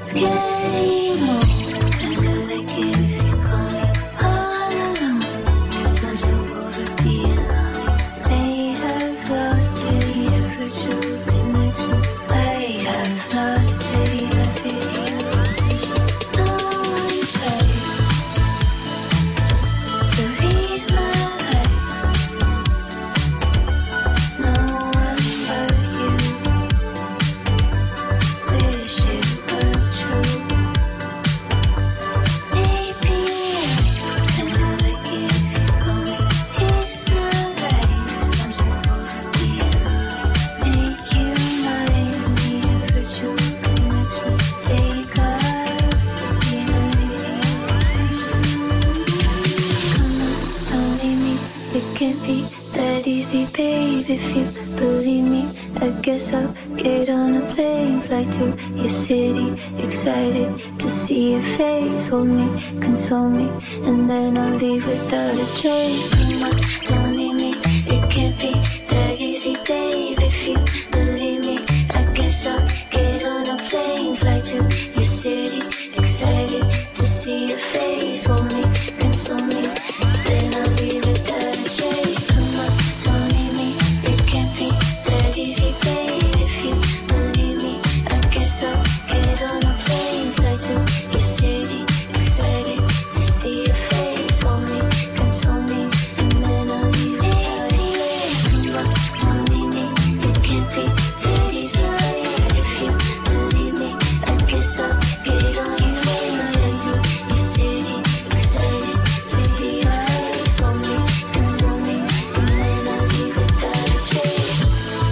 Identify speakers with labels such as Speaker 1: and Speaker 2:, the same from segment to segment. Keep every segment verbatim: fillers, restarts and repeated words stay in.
Speaker 1: Hold me, console me, and then I'll leave without a trace. Come on, don't leave me, it can't be that easy, babe. If you believe me, I guess I'll get on a plane, fly to your city, excited to see your face. Hold me, console me, then I'll leave without a trace. Come on, don't leave me, it can't be that easy, babe. If you believe me, I guess I'll get on a plane, fly to your city. Excited to see your face, hold me, console me, and then I'll leave without a trace. Come on, don't leave me, it can't be that easy. If you believe me, I guess I'll get on your plane, fly to your city. Excited to see your face, hold me, console me, and then I'll leave without a trace.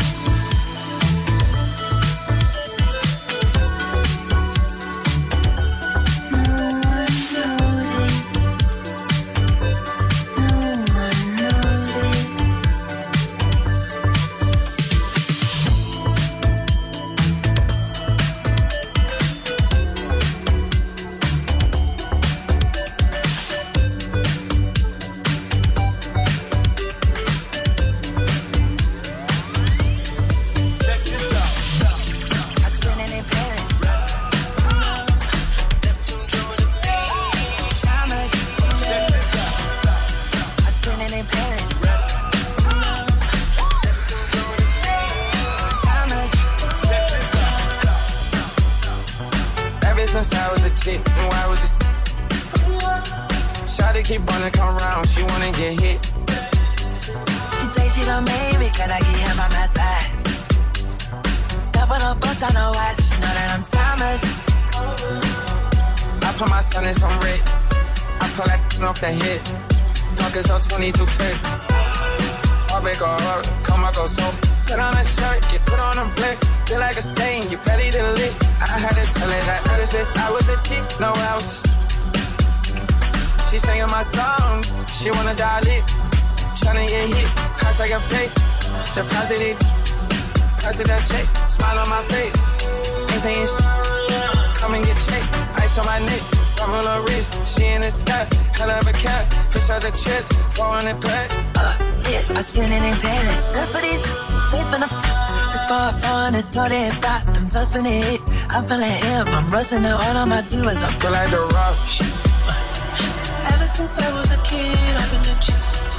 Speaker 1: Deposit it, deposit that check, smile on my face. Ain't paying sh- come and get checked. Ice on my neck, double her wrist. She in the sky, hell of a cat. Push out the chest, four hundred pack.
Speaker 2: Uh, yeah, I spend it in Paris. Step it, whipping up, far on it, so they back. I'm touching it, I'm feeling him. I'm rusting it, all on my do is I
Speaker 3: feel like the rock.
Speaker 4: Ever since I was a kid, I've been legit.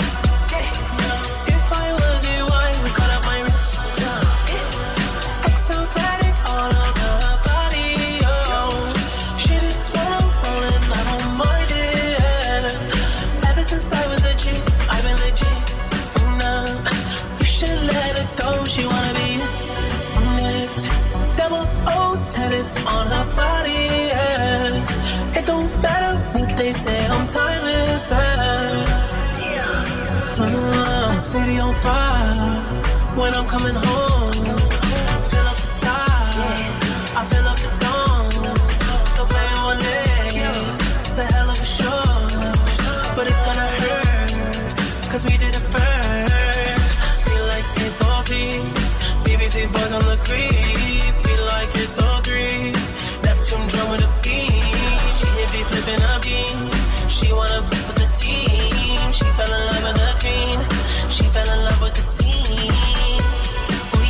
Speaker 4: If I was a wine, we cut up my wrist. Exotic all over her body, oh. Shit is swollen, rolling, I don't mind it. Ever since I was a G, I've been legit. Nah, you should let her go, she wanna be next. Double O tatted on her body, yeah. It don't matter what they say, I'm timeless, yeah. Uh, city on fire when I'm coming home. Fill up the sky, I fill up the dome. Don't play all day, it's a hell of a show. But it's gonna hurt, cause we did it first. Feel like skateboard beat, B B C boys on the creep. Feel like it's all three, Neptune drum with a beat. She hit me flipping a beam, she wanna be with the team. She fell in love with the green, she fell in love with the scene. Oh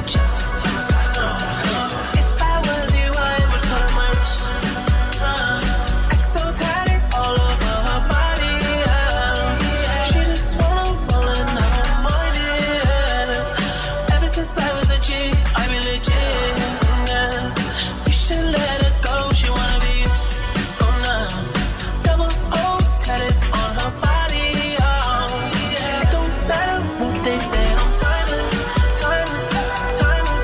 Speaker 4: They say I'm timeless, timeless, timeless.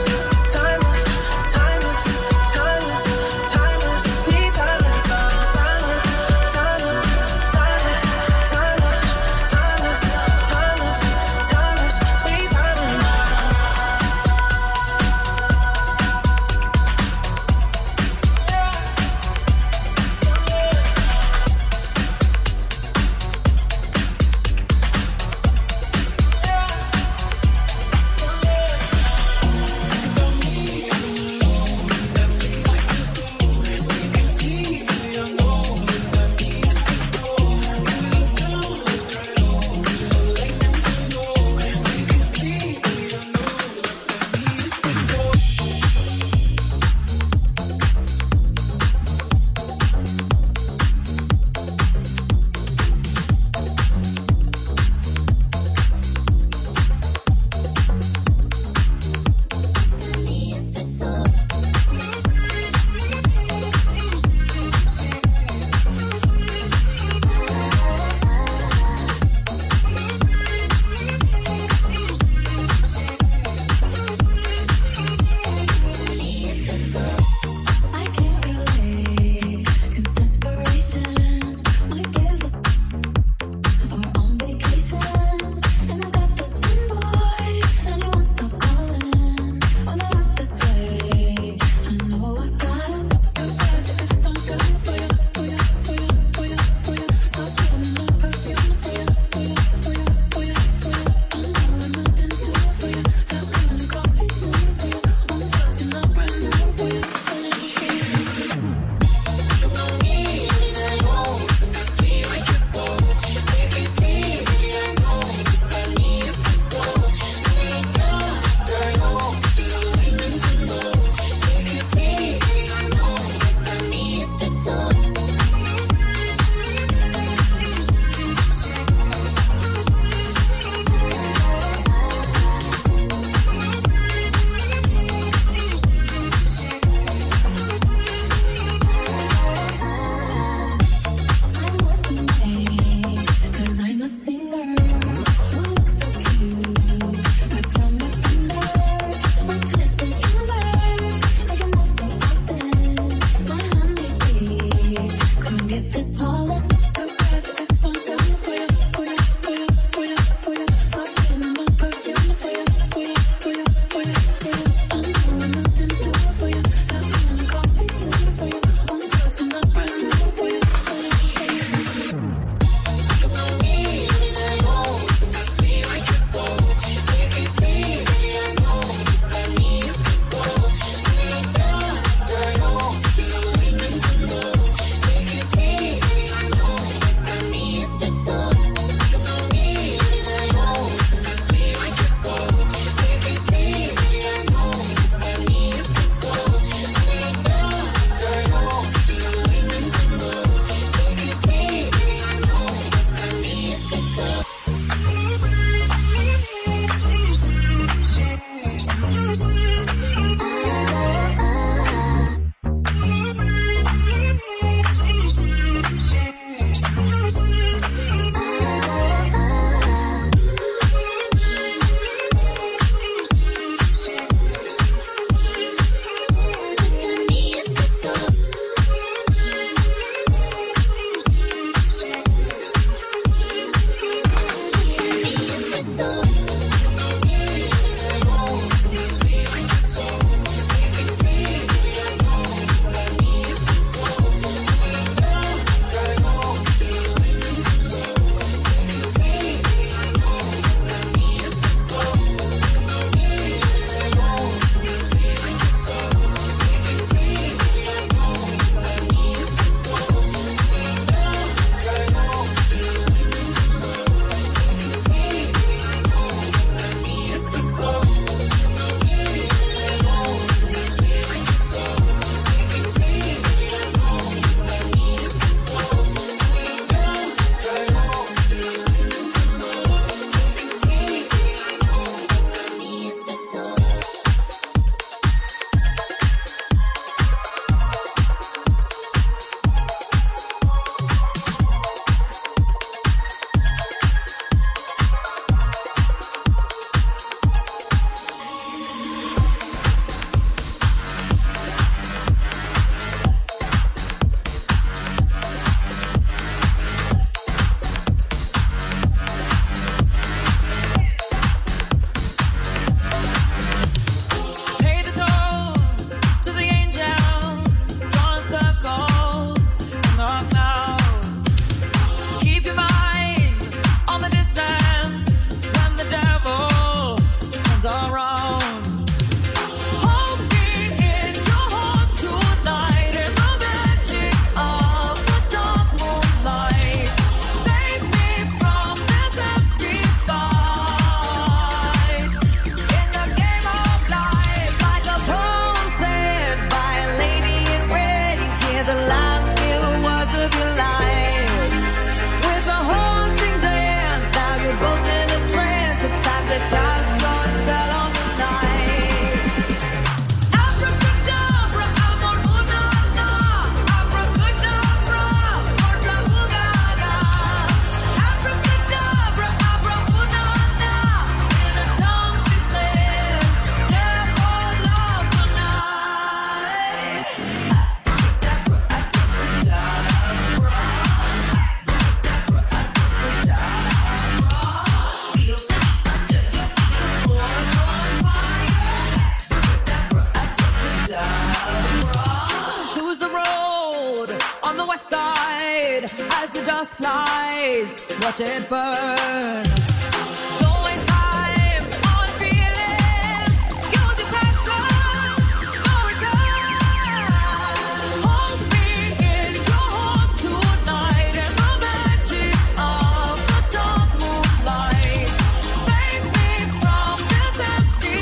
Speaker 3: it just flies. Watch it burn. Don't waste time on feeling. Use your passion. No return. Hold me in your heart tonight in the magic of the dark moonlight. Save me from this empty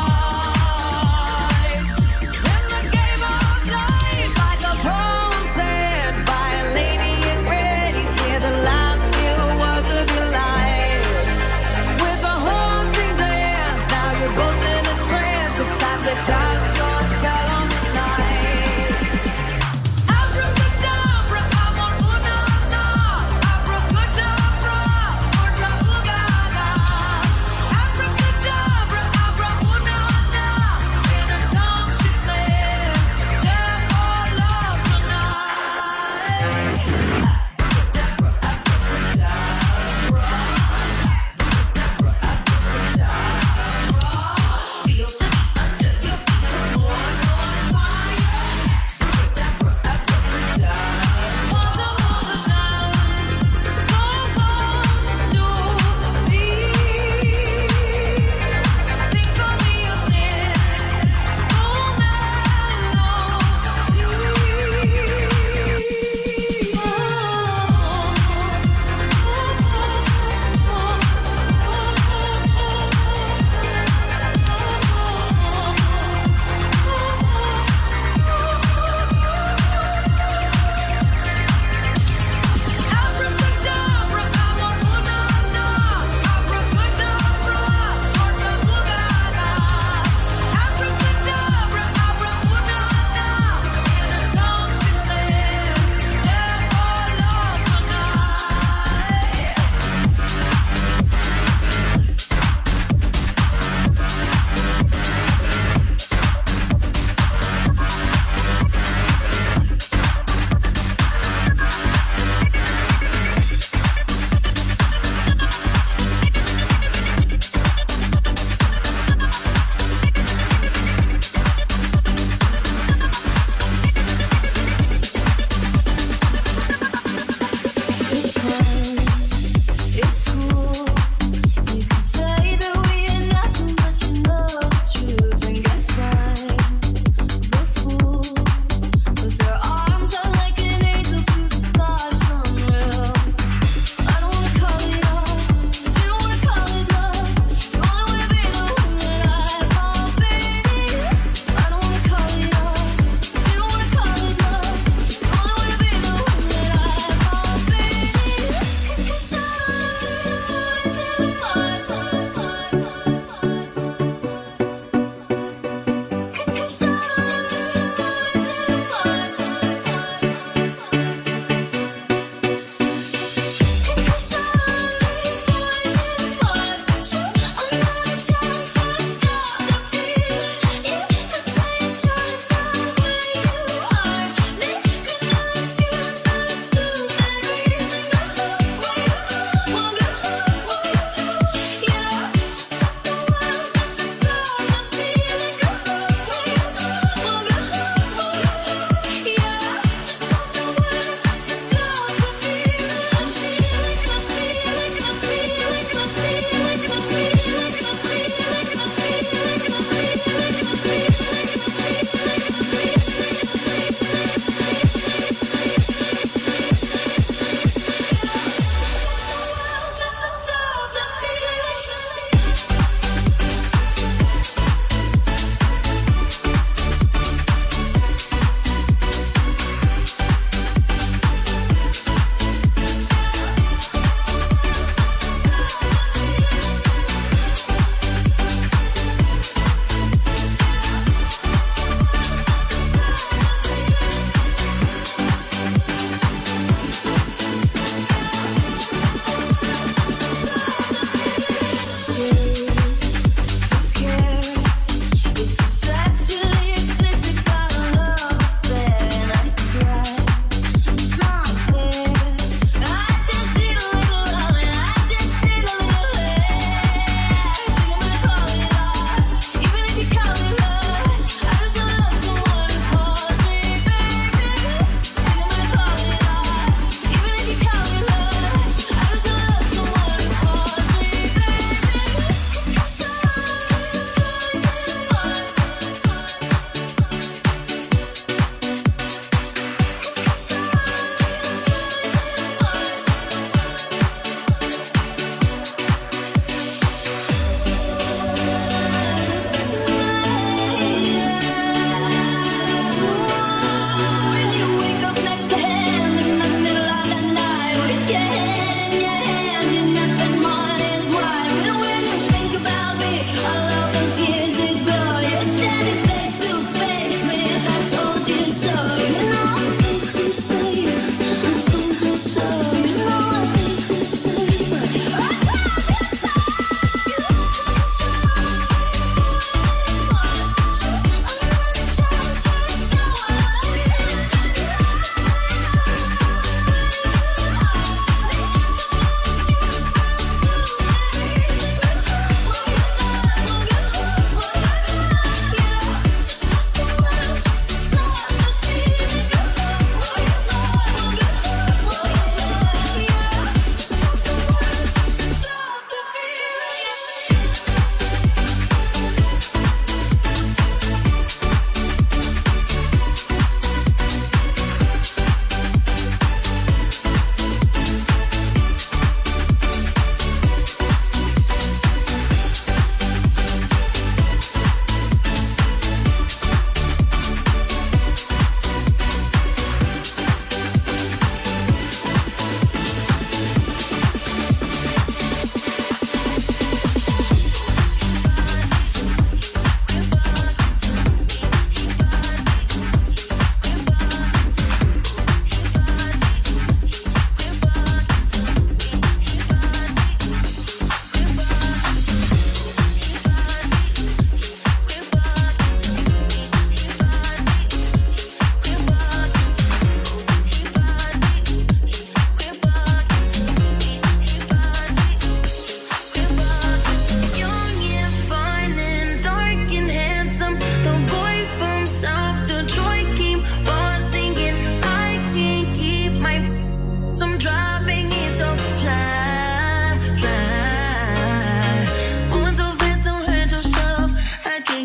Speaker 3: fight. In the game of life, like a poem said by a lady in red, you hear the last few words of your life.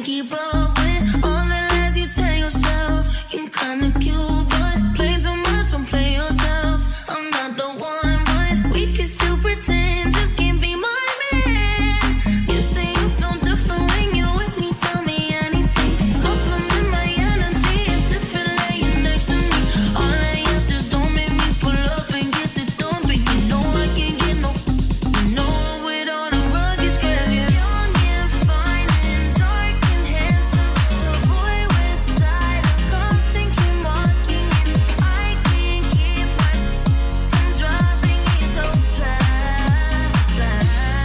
Speaker 5: keep up with all the lies you tell yourself. You kinda cute, but play too much, don't play yourself. I'm not the one, but we can still pretend. Just can't be my man. You say you feel different when you with me, tell me anything. Compliment my energy, it's different laying next to me. All I ask is don't make me pull up and get the done, but you know I can't get no. You know with all the rugged scab, you're young and fine and dark and handsome. The boy with side of Compton keep walking and I can't keep my tongue dropping. He's so fly, fly.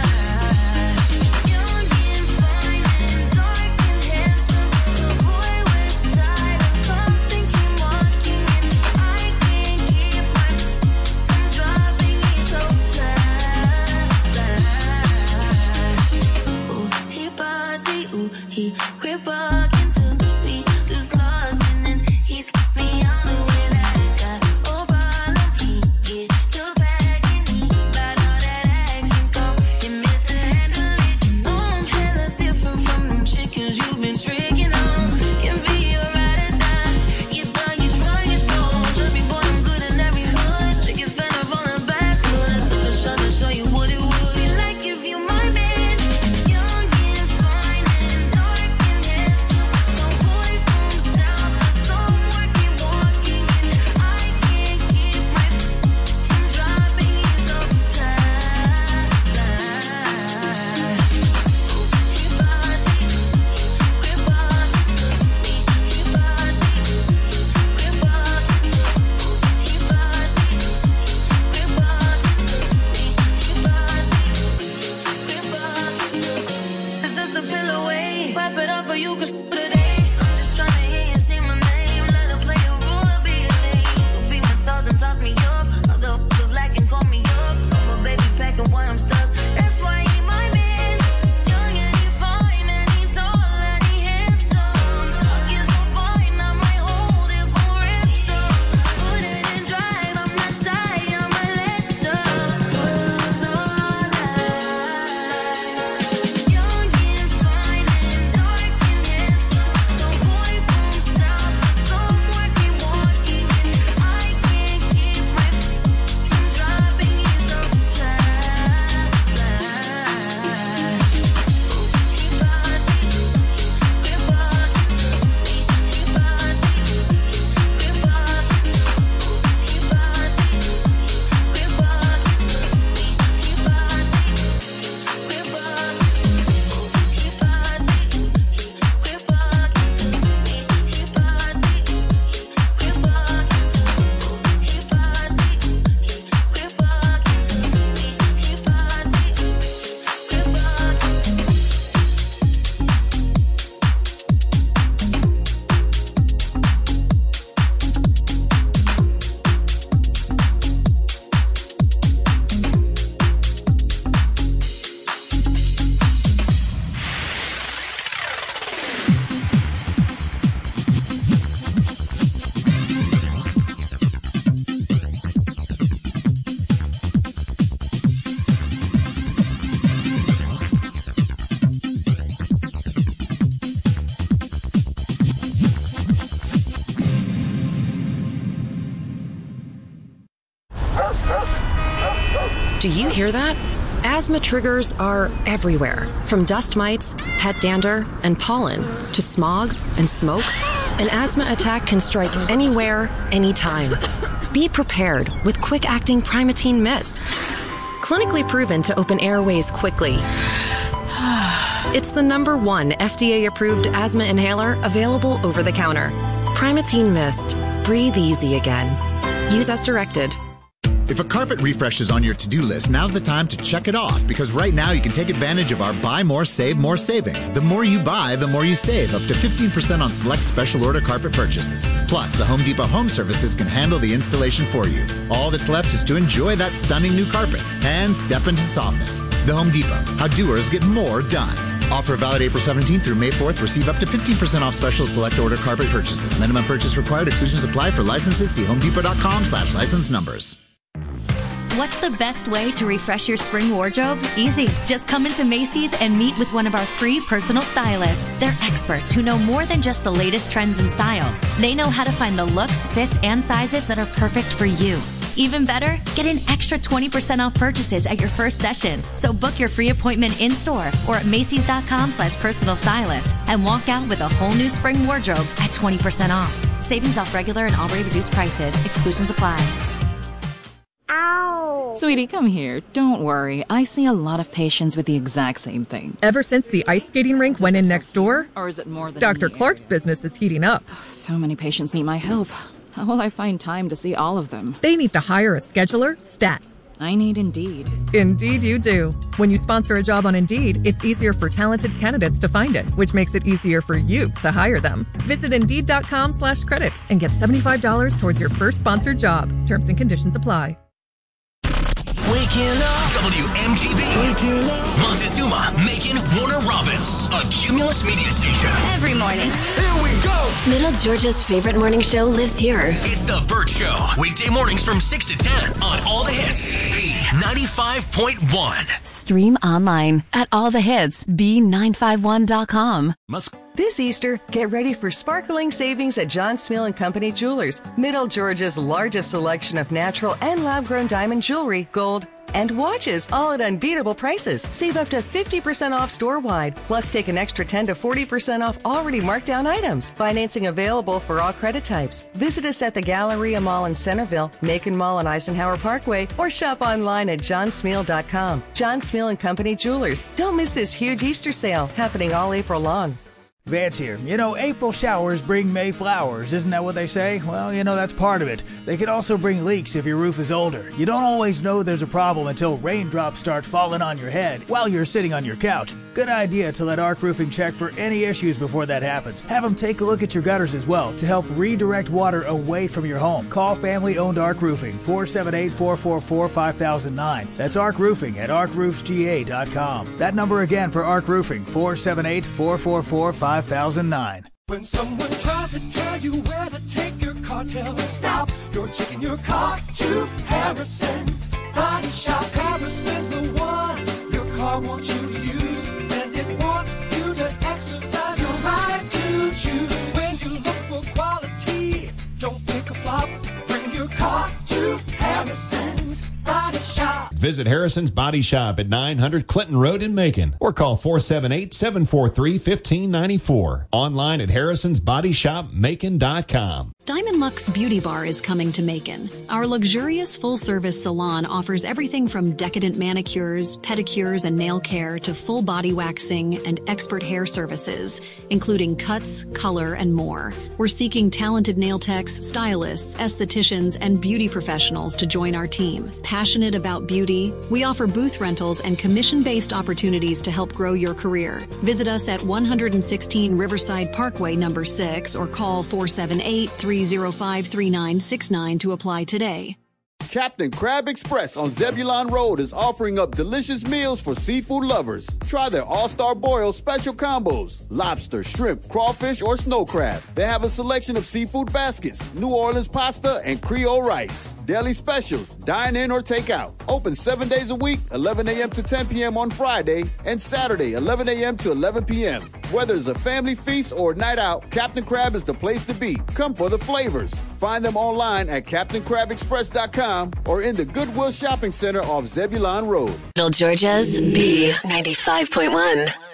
Speaker 5: Young and fine and dark and handsome. The boy with side of Compton keep walking and I can't keep my tongue dropping. He's so fly, fly. Ooh, he bossy, ooh, he quit walking to me, just lost and then he's me on the way that I got. Oh, problem, he get your bag and he got all that action go. You missed to handle it. You know I'm hella different from them chickens you've been tricking on. Can be a ride or die. You thug, you strong, you strong. Just be boy, I'm good in every hood. Trick your fan up on the back. Let's do a shot to show you what it would be like if you my man. Young and fine and dark and handsome. No boy from south, but some working, walking, and I can't keep my tongue dropping. He's so fly, fly. He bossy, quit walking to me. He bossy, quit walking to me. He bossy, quit walking to me. He bossy, quit walking to me. It's just a pill away. Wrap it up or you can screw today. I'm just trying to hear you say my name. Let her play a role or be a shame. You'll be my toes and talk me up. Other f***ers lacking, call me up. I'm a baby packing when I'm stuck. That's why he my man. Young and he fine and he tall and he handsome. Talking so fine, I might hold it for ransom. Put it in drive, I'm not shy, I'ma let ya. 'Cause all I young and fine and dark and handsome. No boy from south, but some working, walking, and I can't keep my tongue dropping. He's so fly, fly. He bossy, quit walking to me. He bossy, quit walking to me. He bossy, quit walking to me. He bossy, quit walking to me. He bossy, quit walking to me. He bossy, quit walking to me. He bossy, quit walking to me. He bossy, quit walking.
Speaker 6: Do you hear that? Asthma triggers are everywhere, from dust mites, pet dander, and pollen, to smog and smoke. An asthma attack can strike anywhere, anytime. Be prepared with quick-acting Primatene Mist. Clinically proven to open airways quickly. It's the number one F D A-approved asthma inhaler available over the counter. Primatene Mist. Breathe easy again. Use as directed.
Speaker 7: If a carpet refresh is on your to-do list, now's the time to check it off, because right now you can take advantage of our Buy More, Save More savings. The more you buy, the more you save, up to fifteen percent on select special order carpet purchases. Plus, the Home Depot Home Services can handle the installation for you. All that's left is to enjoy that stunning new carpet and step into softness. The Home Depot, how doers get more done. Offer valid April seventeenth through May fourth. Receive up to fifteen percent off special select order carpet purchases. Minimum purchase required. Exclusions apply for licenses. See homedepot.com slash license numbers.
Speaker 8: What's the best way to refresh your spring wardrobe? Easy. Just come into Macy's and meet with one of our free personal stylists. They're experts who know more than just the latest trends and styles. They know how to find the looks, fits, and sizes that are perfect for you. Even better, get an extra twenty percent off purchases at your first session. So book your free appointment in-store or at Macy's.com slash personal stylist and walk out with a whole new spring wardrobe at twenty percent off. Savings off regular and already reduced prices. Exclusions apply.
Speaker 9: Ow! Sweetie, come here. Don't worry. I see a lot of patients with the exact same thing.
Speaker 10: Ever since the ice skating rink went in next door?
Speaker 9: Or is it more than
Speaker 10: Doctor Clark's business is heating up.
Speaker 9: So many patients need my help. How will I find time to see all of them?
Speaker 10: They need to hire a scheduler, stat.
Speaker 9: I need Indeed.
Speaker 10: Indeed you do. When you sponsor a job on Indeed, it's easier for talented candidates to find it, which makes it easier for you to hire them. Visit Indeed.com slash credit and get seventy-five dollars towards your first sponsored job. Terms and conditions apply.
Speaker 11: Waking up. W M G B. Waking up. Montezuma, Macon, Warner Robins. A Cumulus media station.
Speaker 12: Every morning.
Speaker 11: Here we go.
Speaker 12: Middle Georgia's favorite morning show lives here.
Speaker 11: It's The Burt Show. Weekday mornings from six to ten on All the Hits. B ninety-five point one.
Speaker 13: Stream online at all the hits b nine five one dot com.
Speaker 14: Musk. This Easter, get ready for sparkling savings at John Smiel and Company Jewelers. Middle Georgia's largest selection of natural and lab-grown diamond jewelry, gold, and watches, all at unbeatable prices. Save up to fifty percent off store-wide. Plus, take an extra ten to forty percent off already marked down items. Financing available for all credit types. Visit us at the Galleria Mall in Centerville, Macon Mall on Eisenhower Parkway, or shop online at john smiel dot com. John Smiel and Company Jewelers. Don't miss this huge Easter sale happening all April long.
Speaker 15: Vance here. You know, April showers bring May flowers. Isn't that what they say? Well, you know, that's part of it. They can also bring leaks if your roof is older. You don't always know there's a problem until raindrops start falling on your head while you're sitting on your couch. Good idea to let Arc Roofing check for any issues before that happens. Have them take a look at your gutters as well to help redirect water away from your home. Call family-owned Arc Roofing, four seven eight, four four four, five thousand nine. That's Arc Roofing at arc roofs g a dot com. That number again for Arc Roofing, four seven eight, four four four, five thousand nine.
Speaker 16: When someone tries to tell you where to take your car, tell them stop. You're taking your car to Harrison's Body Shop. Harrison's the one your car wants you to use, and it wants you to exercise your right to choose. When you look for quality, don't pick a flop. Bring your car to Harrison's Body Shop.
Speaker 17: Visit Harrison's Body Shop at nine hundred Clinton Road in Macon or call four seven eight, seven four three, one five nine four. Online at harrisons body shop macon dot com.
Speaker 6: Diamond Luxe Beauty Bar is coming to Macon. Our luxurious full-service salon offers everything from decadent manicures, pedicures, and nail care to full body waxing and expert hair services, including cuts, color, and more. We're seeking talented nail techs, stylists, estheticians, and beauty professionals to join our team. Passionate about beauty, we offer booth rentals and commission-based opportunities to help grow your career. Visit us at one sixteen Riverside Parkway, number six, or call four seven eight, three oh five, three nine six nine to apply today.
Speaker 18: Captain Crab Express on Zebulon Road is offering up delicious meals for seafood lovers. Try their All-Star Boil special combos. Lobster, shrimp, crawfish, or snow crab. They have a selection of seafood baskets, New Orleans pasta, and Creole rice. Daily specials, dine in or take out. Open seven days a week, eleven a.m. to ten p.m. on Friday, and Saturday, eleven a.m. to eleven p.m. Whether it's a family feast or night out, Captain Crab is the place to be. Come for the flavors. Find them online at captain crab express dot com or in the Goodwill Shopping Center off Zebulon Road.
Speaker 12: Middle Georgia's B ninety-five point one.